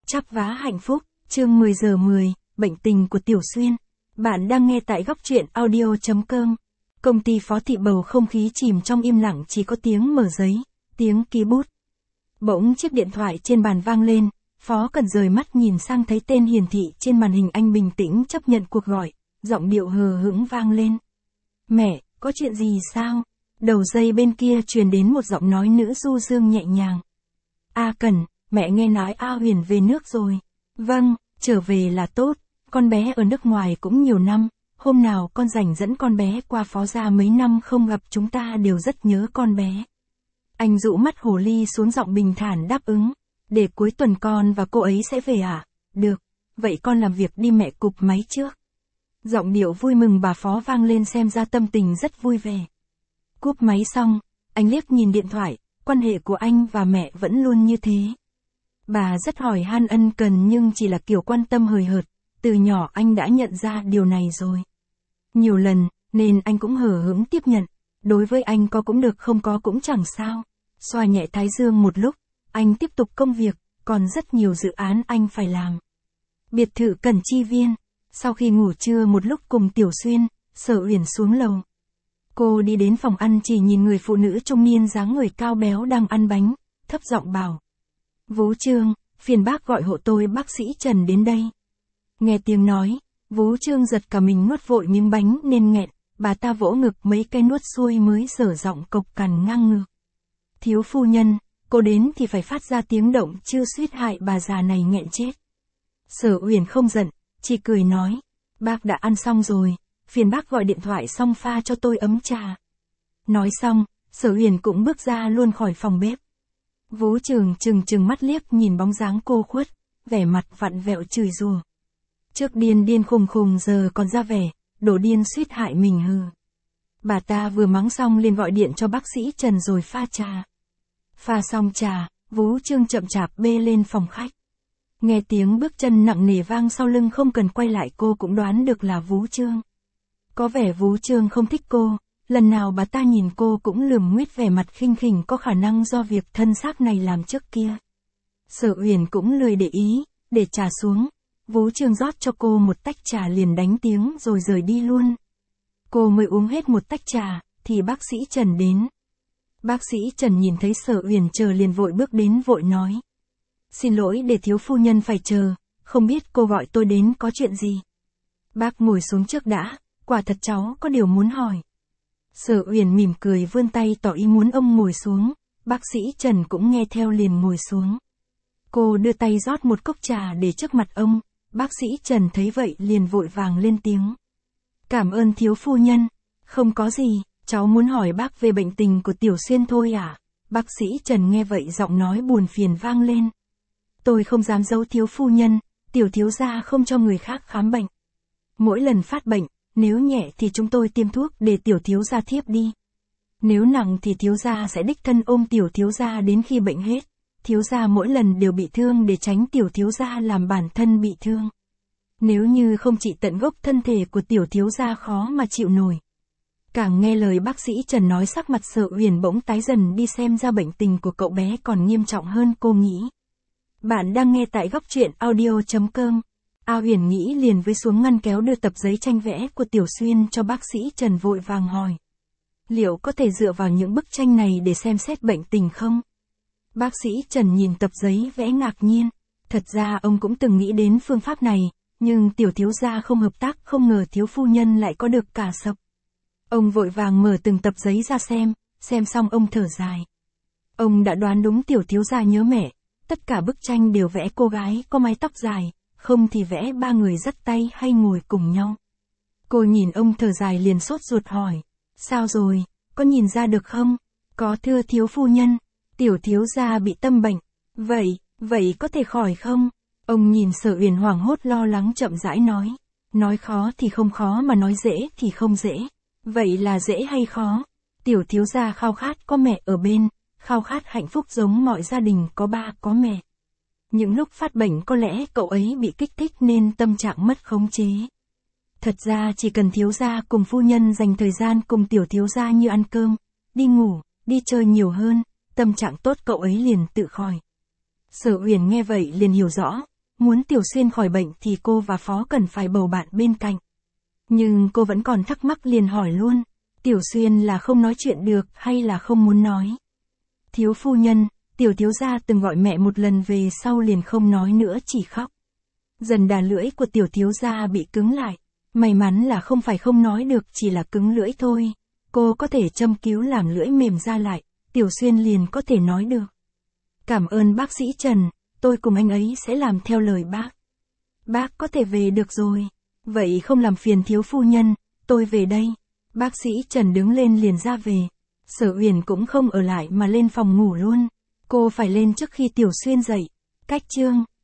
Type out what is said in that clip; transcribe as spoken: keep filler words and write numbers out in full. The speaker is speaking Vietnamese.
chắp vá hạnh phúc, chương mười giờ mười, bệnh tình của Tiểu Xuyên. Bạn đang nghe tại góc truyện audio chấm com. Công ty Phó Thị bầu không khí chìm trong im lặng, chỉ có tiếng mở giấy, tiếng ký bút. Bỗng chiếc điện thoại trên bàn vang lên, Phó Cần rời mắt nhìn sang thấy tên hiển thị trên màn hình. Anh bình tĩnh chấp nhận cuộc gọi, giọng điệu hờ hững vang lên. Mẹ, có chuyện gì sao? Đầu dây bên kia truyền đến một giọng nói nữ du dương nhẹ nhàng. A Cần, mẹ nghe nói A Huyền về nước rồi. Vâng, trở về là tốt, con bé ở nước ngoài cũng nhiều năm, hôm nào con rảnh dẫn con bé qua Phó gia, mấy năm không gặp chúng ta đều rất nhớ con bé. Anh dụ mắt hồ ly xuống, giọng bình thản đáp ứng. Để cuối tuần con và cô ấy sẽ về à? Được, vậy con làm việc đi, mẹ cụp máy trước. Giọng điệu vui mừng bà Phó vang lên, xem ra tâm tình rất vui vẻ. Cúp máy xong, anh liếc nhìn điện thoại, quan hệ của anh và mẹ vẫn luôn như thế. Bà rất hỏi han ân cần nhưng chỉ là kiểu quan tâm hời hợt, từ nhỏ anh đã nhận ra điều này rồi. Nhiều lần, nên anh cũng hờ hững tiếp nhận, đối với anh có cũng được, không có cũng chẳng sao. Xoa nhẹ thái dương một lúc, anh tiếp tục công việc, còn rất nhiều dự án anh phải làm. Biệt thự Cẩn Chi Viên. Sau khi ngủ trưa một lúc cùng Tiểu Xuyên, Sở Uyển xuống lầu. Cô đi đến phòng ăn, chỉ nhìn người phụ nữ trung niên dáng người cao béo đang ăn bánh, thấp giọng bảo. Vú Trương, phiền bác gọi hộ tôi bác sĩ Trần đến đây. Nghe tiếng nói, Vú Trương giật cả mình, nuốt vội miếng bánh nên nghẹn, bà ta vỗ ngực mấy cái nuốt xuôi mới dở giọng cộc cằn ngang ngược. Thiếu phu nhân, cô đến thì phải phát ra tiếng động chứ, suýt hại bà già này nghẹn chết. Sở Uyển không giận, chỉ cười nói, bác đã ăn xong rồi, phiền bác gọi điện thoại xong pha cho tôi ấm trà. Nói xong, Sở Uyển cũng bước ra luôn khỏi phòng bếp. Vú Trương trừng trừng mắt liếc nhìn bóng dáng cô khuất, vẻ mặt vặn vẹo chửi rủa. Trước điên điên khùng khùng giờ còn ra vẻ, đổ điên suýt hại mình hừ. Bà ta vừa mắng xong liền gọi điện cho bác sĩ Trần rồi pha trà. Pha xong trà, Vú Trương chậm chạp bê lên phòng khách. Nghe tiếng bước chân nặng nề vang sau lưng, không cần quay lại cô cũng đoán được là Vú Trương. Có vẻ Vú Trương không thích cô, lần nào bà ta nhìn cô cũng lườm nguýt vẻ mặt khinh khỉnh, có khả năng do việc thân xác này làm trước kia. Sở Uyển cũng lười để ý, để trà xuống, Vú Trương rót cho cô một tách trà liền đánh tiếng rồi rời đi luôn. Cô mới uống hết một tách trà, thì bác sĩ Trần đến. Bác sĩ Trần nhìn thấy Sở Uyển chờ liền vội bước đến vội nói. Xin lỗi để thiếu phu nhân phải chờ, không biết cô gọi tôi đến có chuyện gì. Bác ngồi xuống trước đã, quả thật cháu có điều muốn hỏi. Sở Uyển mỉm cười vươn tay tỏ ý muốn ông ngồi xuống, bác sĩ Trần cũng nghe theo liền ngồi xuống. Cô đưa tay rót một cốc trà để trước mặt ông, bác sĩ Trần thấy vậy liền vội vàng lên tiếng. Cảm ơn thiếu phu nhân, không có gì, cháu muốn hỏi bác về bệnh tình của Tiểu Xuyên thôi à? Bác sĩ Trần nghe vậy giọng nói buồn phiền vang lên. Tôi không dám giấu thiếu phu nhân, Tiểu thiếu gia không cho người khác khám bệnh. Mỗi lần phát bệnh, nếu nhẹ thì chúng tôi tiêm thuốc để Tiểu thiếu gia thiếp đi. Nếu nặng thì thiếu gia sẽ đích thân ôm Tiểu thiếu gia đến khi bệnh hết. Thiếu gia mỗi lần đều bị thương để tránh Tiểu thiếu gia làm bản thân bị thương. Nếu như không trị tận gốc, thân thể của Tiểu thiếu gia khó mà chịu nổi. Càng nghe lời bác sĩ Trần nói, sắc mặt Sở Uyển bỗng tái dần đi, xem ra bệnh tình của cậu bé còn nghiêm trọng hơn cô nghĩ. Bạn đang nghe tại góc truyện audio chấm com. A Huyền nghĩ liền với xuống ngăn kéo đưa tập giấy tranh vẽ của Tiểu Xuyên cho bác sĩ Trần, vội vàng hỏi. Liệu có thể dựa vào những bức tranh này để xem xét bệnh tình không? Bác sĩ Trần nhìn tập giấy vẽ ngạc nhiên. Thật ra ông cũng từng nghĩ đến phương pháp này, nhưng Tiểu thiếu gia không hợp tác, không ngờ thiếu phu nhân lại có được cả sập. Ông vội vàng mở từng tập giấy ra xem, xem xong ông thở dài. Ông đã đoán đúng, Tiểu thiếu gia nhớ mẹ. Tất cả bức tranh đều vẽ cô gái có mái tóc dài, không thì vẽ ba người dắt tay hay ngồi cùng nhau. Cô nhìn ông thở dài liền sốt ruột hỏi. Sao rồi, có nhìn ra được không? Có thưa thiếu phu nhân, Tiểu thiếu gia bị tâm bệnh. Vậy, vậy có thể khỏi không? Ông nhìn Sở Uyển hoảng hốt lo lắng chậm rãi nói. Nói khó thì không khó mà nói dễ thì không dễ. Vậy là dễ hay khó? Tiểu thiếu gia khao khát có mẹ ở bên. Khao khát hạnh phúc giống mọi gia đình có ba có mẹ. Những lúc phát bệnh có lẽ cậu ấy bị kích thích nên tâm trạng mất khống chế. Thật ra chỉ cần thiếu gia cùng phu nhân dành thời gian cùng Tiểu thiếu gia như ăn cơm, đi ngủ, đi chơi nhiều hơn, tâm trạng tốt cậu ấy liền tự khỏi. Sở Uyển nghe vậy liền hiểu rõ, Muốn Tiểu Xuyên khỏi bệnh thì cô và Phó cần phải bầu bạn bên cạnh. Nhưng cô vẫn còn thắc mắc liền hỏi luôn. Tiểu Xuyên là không nói chuyện được hay là không muốn nói? Thiếu phu nhân, Tiểu thiếu gia từng gọi mẹ một lần về sau liền không nói nữa chỉ khóc. Dần đà lưỡi của Tiểu thiếu gia bị cứng lại. May mắn là không phải không nói được, chỉ là cứng lưỡi thôi. Cô có thể châm cứu làm lưỡi mềm ra lại, Tiểu Xuyên liền có thể nói được. Cảm ơn bác sĩ Trần, tôi cùng anh ấy sẽ làm theo lời bác. Bác có thể về được rồi. Vậy không làm phiền thiếu phu nhân, tôi về đây. Bác sĩ Trần đứng lên liền ra về. Sở Uyển cũng không ở lại mà lên phòng ngủ luôn. Cô phải lên trước khi Tiểu Xuyên dậy. Cách chương